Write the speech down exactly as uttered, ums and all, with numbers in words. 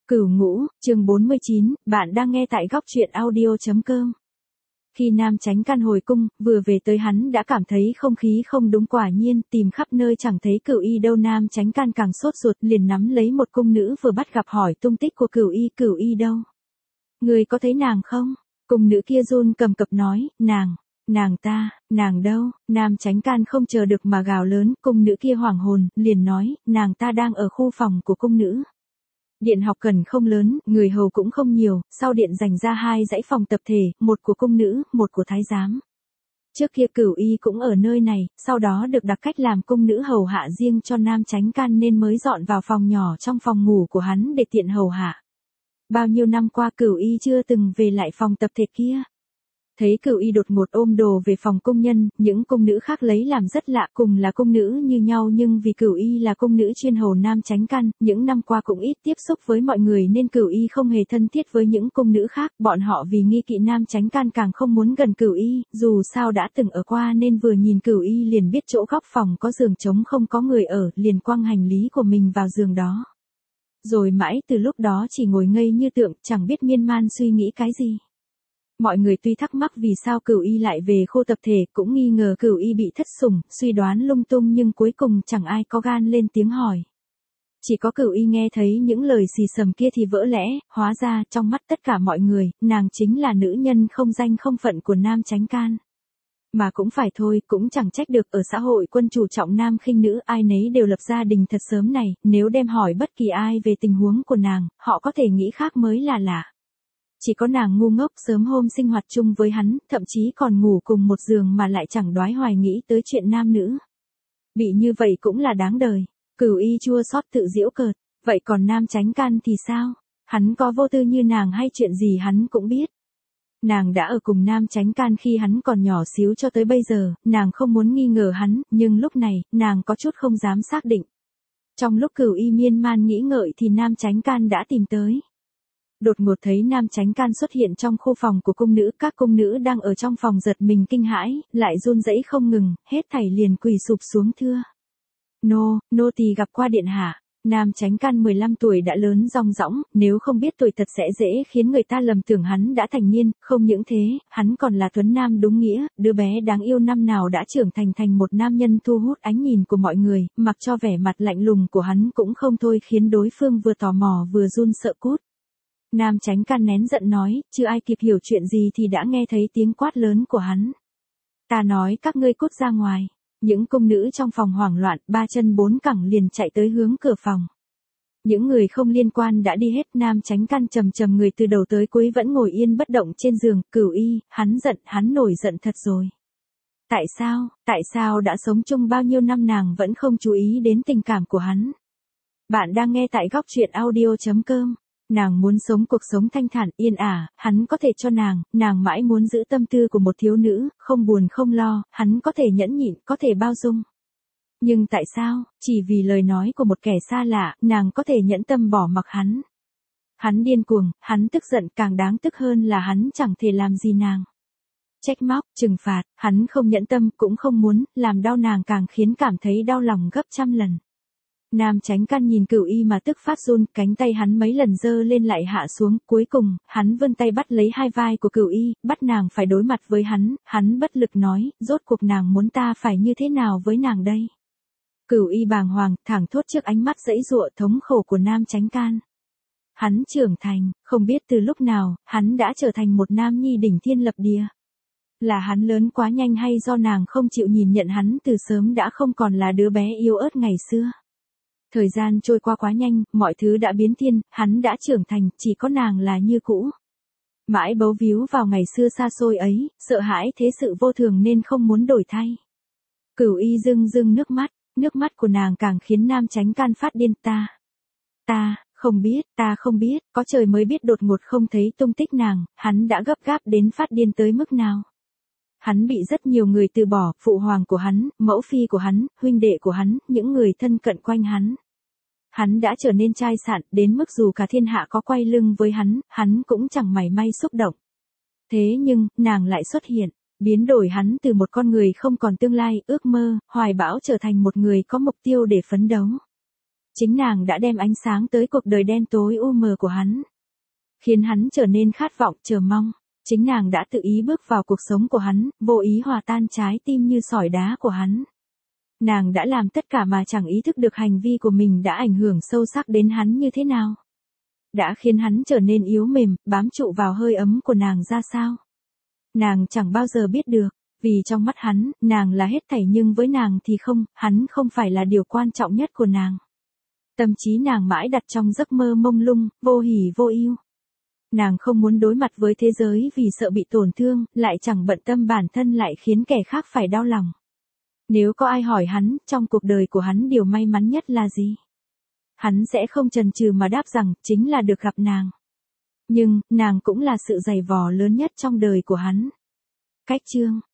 Cửu Ngũ, chương bốn mươi chín, bạn đang nghe tại góc truyện audio chấm com. Khi Nam Chánh Can hồi cung, vừa về tới hắn đã cảm thấy không khí không đúng, quả nhiên, tìm khắp nơi chẳng thấy Cửu Y đâu. Nam Chánh Can càng sốt ruột, liền nắm lấy một cung nữ vừa bắt gặp hỏi tung tích của Cửu Y. Cửu Y đâu? Người có thấy nàng không? Cung nữ kia run cầm cập nói, nàng, nàng ta, nàng đâu? Nam Chánh Can không chờ được mà gào lớn, cung nữ kia hoảng hồn, liền nói, nàng ta đang ở khu phòng của cung nữ. Điện học cần không lớn, người hầu cũng không nhiều, sau điện dành ra hai dãy phòng tập thể, một của cung nữ, một của thái giám. Trước kia Cửu Y cũng ở nơi này, sau đó được đặt cách làm cung nữ hầu hạ riêng cho Nam Chánh Can nên mới dọn vào phòng nhỏ trong phòng ngủ của hắn để tiện hầu hạ. Bao nhiêu năm qua Cửu Y chưa từng về lại phòng tập thể kia. Thấy Cửu Y đột ngột ôm đồ về phòng cung nhân, những cung nữ khác lấy làm rất lạ, cùng là cung nữ như nhau nhưng vì Cửu Y là cung nữ chuyên hầu Nam Chánh Can, những năm qua cũng ít tiếp xúc với mọi người nên Cửu Y không hề thân thiết với những cung nữ khác, bọn họ vì nghi kỵ Nam Chánh Can càng không muốn gần Cửu Y, dù sao đã từng ở qua nên vừa nhìn Cửu Y liền biết chỗ góc phòng có giường trống không có người ở, liền quăng hành lý của mình vào giường đó. Rồi mãi từ lúc đó chỉ ngồi ngây như tượng, chẳng biết miên man suy nghĩ cái gì. Mọi người tuy thắc mắc vì sao Cửu Y lại về khu tập thể, cũng nghi ngờ Cửu Y bị thất sủng, suy đoán lung tung nhưng cuối cùng chẳng ai có gan lên tiếng hỏi. Chỉ có Cửu Y nghe thấy những lời xì xầm kia thì vỡ lẽ, hóa ra trong mắt tất cả mọi người, nàng chính là nữ nhân không danh không phận của Nam Chánh Can. Mà cũng phải thôi, cũng chẳng trách được, ở xã hội quân chủ trọng nam khinh nữ, ai nấy đều lập gia đình thật sớm này, nếu đem hỏi bất kỳ ai về tình huống của nàng, họ có thể nghĩ khác mới là lạ. Chỉ có nàng ngu ngốc sớm hôm sinh hoạt chung với hắn, thậm chí còn ngủ cùng một giường mà lại chẳng đoái hoài nghĩ tới chuyện nam nữ. Bị như vậy cũng là đáng đời. Cửu Y chua xót tự giễu cợt, vậy còn Nam Chánh Can thì sao? Hắn có vô tư như nàng hay chuyện gì hắn cũng biết. Nàng đã ở cùng Nam Chánh Can khi hắn còn nhỏ xíu cho tới bây giờ, nàng không muốn nghi ngờ hắn, nhưng lúc này, nàng có chút không dám xác định. Trong lúc Cửu Y miên man nghĩ ngợi thì Nam Chánh Can đã tìm tới. Đột ngột thấy Nam Chánh Can xuất hiện trong khu phòng của cung nữ, các cung nữ đang ở trong phòng giật mình kinh hãi, lại run rẩy không ngừng, hết thảy liền quỳ sụp xuống thưa. Nô, nô tỳ gặp qua điện hạ. Nam Chánh Can mười lăm tuổi đã lớn rong rõng, nếu không biết tuổi thật sẽ dễ khiến người ta lầm tưởng hắn đã thành niên, không những thế, hắn còn là tuấn nam đúng nghĩa, đứa bé đáng yêu năm nào đã trưởng thành thành một nam nhân thu hút ánh nhìn của mọi người, mặc cho vẻ mặt lạnh lùng của hắn cũng không thôi khiến đối phương vừa tò mò vừa run sợ cút. Nam Chánh Can nén giận nói, chưa ai kịp hiểu chuyện gì thì đã nghe thấy tiếng quát lớn của hắn. Ta nói các ngươi cút ra ngoài. Những cung nữ trong phòng hoảng loạn, ba chân bốn cẳng liền chạy tới hướng cửa phòng. Những người không liên quan đã đi hết. Nam Chánh Can trầm trầm người từ đầu tới cuối vẫn ngồi yên bất động trên giường. Cửu Y, hắn giận, hắn nổi giận thật rồi. Tại sao, tại sao đã sống chung bao nhiêu năm nàng vẫn không chú ý đến tình cảm của hắn? Bạn đang nghe tại góc truyện audio chấm com. Nàng muốn sống cuộc sống thanh thản, yên ả, hắn có thể cho nàng, nàng mãi muốn giữ tâm tư của một thiếu nữ, không buồn không lo, hắn có thể nhẫn nhịn, có thể bao dung. Nhưng tại sao, chỉ vì lời nói của một kẻ xa lạ, nàng có thể nhẫn tâm bỏ mặc hắn. Hắn điên cuồng, hắn tức giận, càng đáng tức hơn là hắn chẳng thể làm gì nàng. Trách móc, trừng phạt, hắn không nhẫn tâm, cũng không muốn, làm đau nàng càng khiến cảm thấy đau lòng gấp trăm lần. Nam Chánh Can nhìn Cửu Y mà tức phát run, cánh tay hắn mấy lần giơ lên lại hạ xuống, cuối cùng, hắn vươn tay bắt lấy hai vai của Cửu Y, bắt nàng phải đối mặt với hắn, hắn bất lực nói, rốt cuộc nàng muốn ta phải như thế nào với nàng đây? Cửu Y bàng hoàng, thẳng thốt trước ánh mắt dãy dụa thống khổ của Nam Chánh Can. Hắn trưởng thành, không biết từ lúc nào, hắn đã trở thành một nam nhi đỉnh thiên lập địa. Là hắn lớn quá nhanh hay do nàng không chịu nhìn nhận hắn từ sớm đã không còn là đứa bé yếu ớt ngày xưa? Thời gian trôi qua quá nhanh, mọi thứ đã biến thiên, hắn đã trưởng thành, chỉ có nàng là như cũ. Mãi bấu víu vào ngày xưa xa xôi ấy, sợ hãi thế sự vô thường nên không muốn đổi thay. Cửu Y rưng rưng nước mắt, nước mắt của nàng càng khiến Nam Chánh Can phát điên. Ta, ta, không biết, ta không biết, có trời mới biết đột ngột không thấy tung tích nàng, hắn đã gấp gáp đến phát điên tới mức nào. Hắn bị rất nhiều người từ bỏ, phụ hoàng của hắn, mẫu phi của hắn, huynh đệ của hắn, những người thân cận quanh hắn. Hắn đã trở nên chai sạn, đến mức dù cả thiên hạ có quay lưng với hắn, hắn cũng chẳng mảy may xúc động. Thế nhưng, nàng lại xuất hiện, biến đổi hắn từ một con người không còn tương lai, ước mơ, hoài bão trở thành một người có mục tiêu để phấn đấu. Chính nàng đã đem ánh sáng tới cuộc đời đen tối u mờ của hắn. Khiến hắn trở nên khát vọng, chờ mong. Chính nàng đã tự ý bước vào cuộc sống của hắn, vô ý hòa tan trái tim như sỏi đá của hắn. Nàng đã làm tất cả mà chẳng ý thức được hành vi của mình đã ảnh hưởng sâu sắc đến hắn như thế nào. Đã khiến hắn trở nên yếu mềm, bám trụ vào hơi ấm của nàng ra sao. Nàng chẳng bao giờ biết được, vì trong mắt hắn, nàng là hết thảy nhưng với nàng thì không, hắn không phải là điều quan trọng nhất của nàng. Tâm trí nàng mãi đặt trong giấc mơ mông lung, vô hỉ vô ưu. Nàng không muốn đối mặt với thế giới vì sợ bị tổn thương, lại chẳng bận tâm bản thân lại khiến kẻ khác phải đau lòng. Nếu có ai hỏi hắn, trong cuộc đời của hắn điều may mắn nhất là gì? Hắn sẽ không chần chừ mà đáp rằng, chính là được gặp nàng. Nhưng, nàng cũng là sự dày vò lớn nhất trong đời của hắn. Cách chương